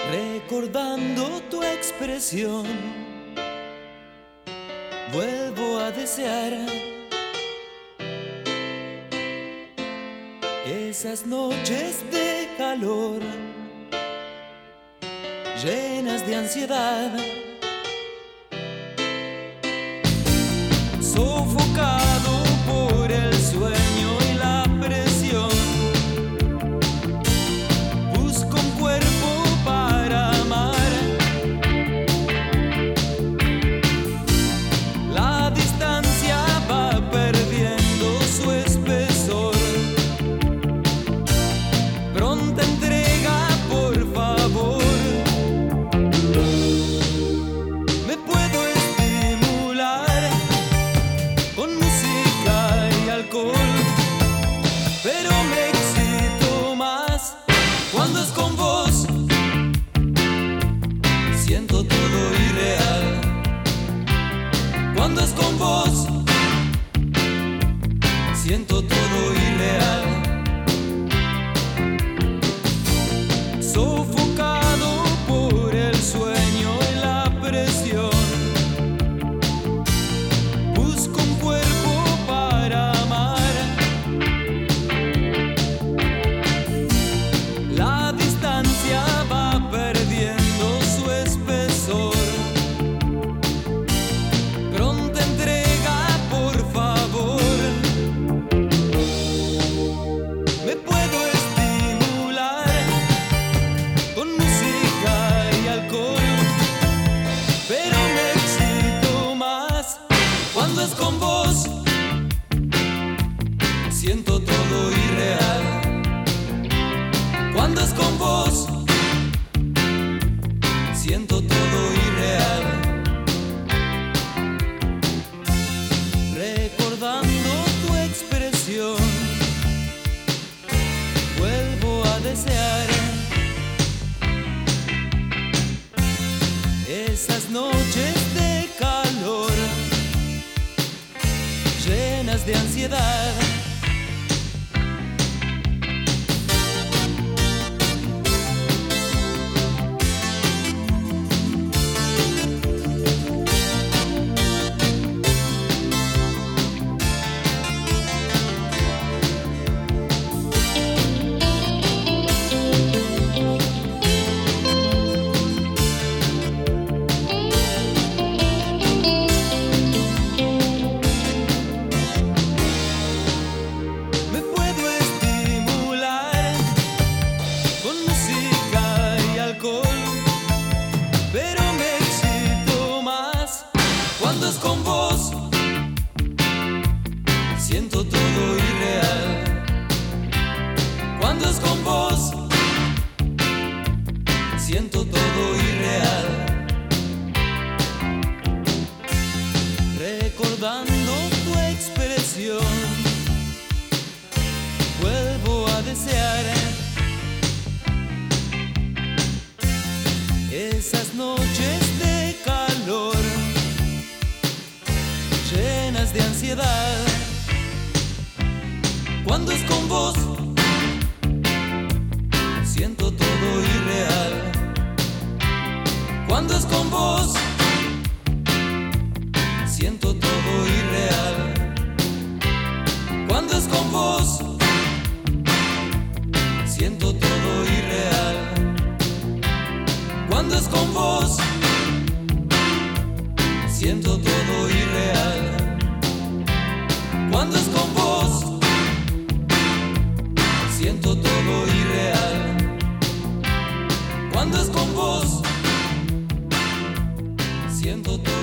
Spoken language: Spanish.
Recordando tu expresión, vuelvo a desear esas noches de calor, llenas de ansiedad, sofocado por el sueño y la presión. Busco un cuerpo para amar. La distancia va perdiendo su espesor. Pronta entrega, por favor. Me puedo estimular con música y alcohol, pero me excito más cuando es con vos. Siento todo irreal cuando es con vos. Siento todo irreal. Sofocado por el sueño y la presión. Busco un cuerpo para amar. La distancia va perdiendo su espesor. Pronta entrega, por favor. Me puedo estimular con música y alcohol, pero me excito más cuando es con vos. Siento todo irreal cuando es con vos. Siento todo irreal. Recordando tu expresión, vuelvo a desear esas noches de calor, llenas de ansiedad. Me puedo estimular con música y alcohol, pero me excito más cuando es con vos. Siento todo irreal cuando es con vos. Siento todo irreal. Recordando tu expresión, vuelvo a desear esas noches de calor, llenas de ansiedad. Cuando es con vos, siento todo irreal. Cuando es con vos, siento todo irreal. Cuando es con vos, siento todo irreal. Cuando es con vos, siento todo irreal. Cuando es con vos, siento todo irreal. Cuando es con vos, siento todo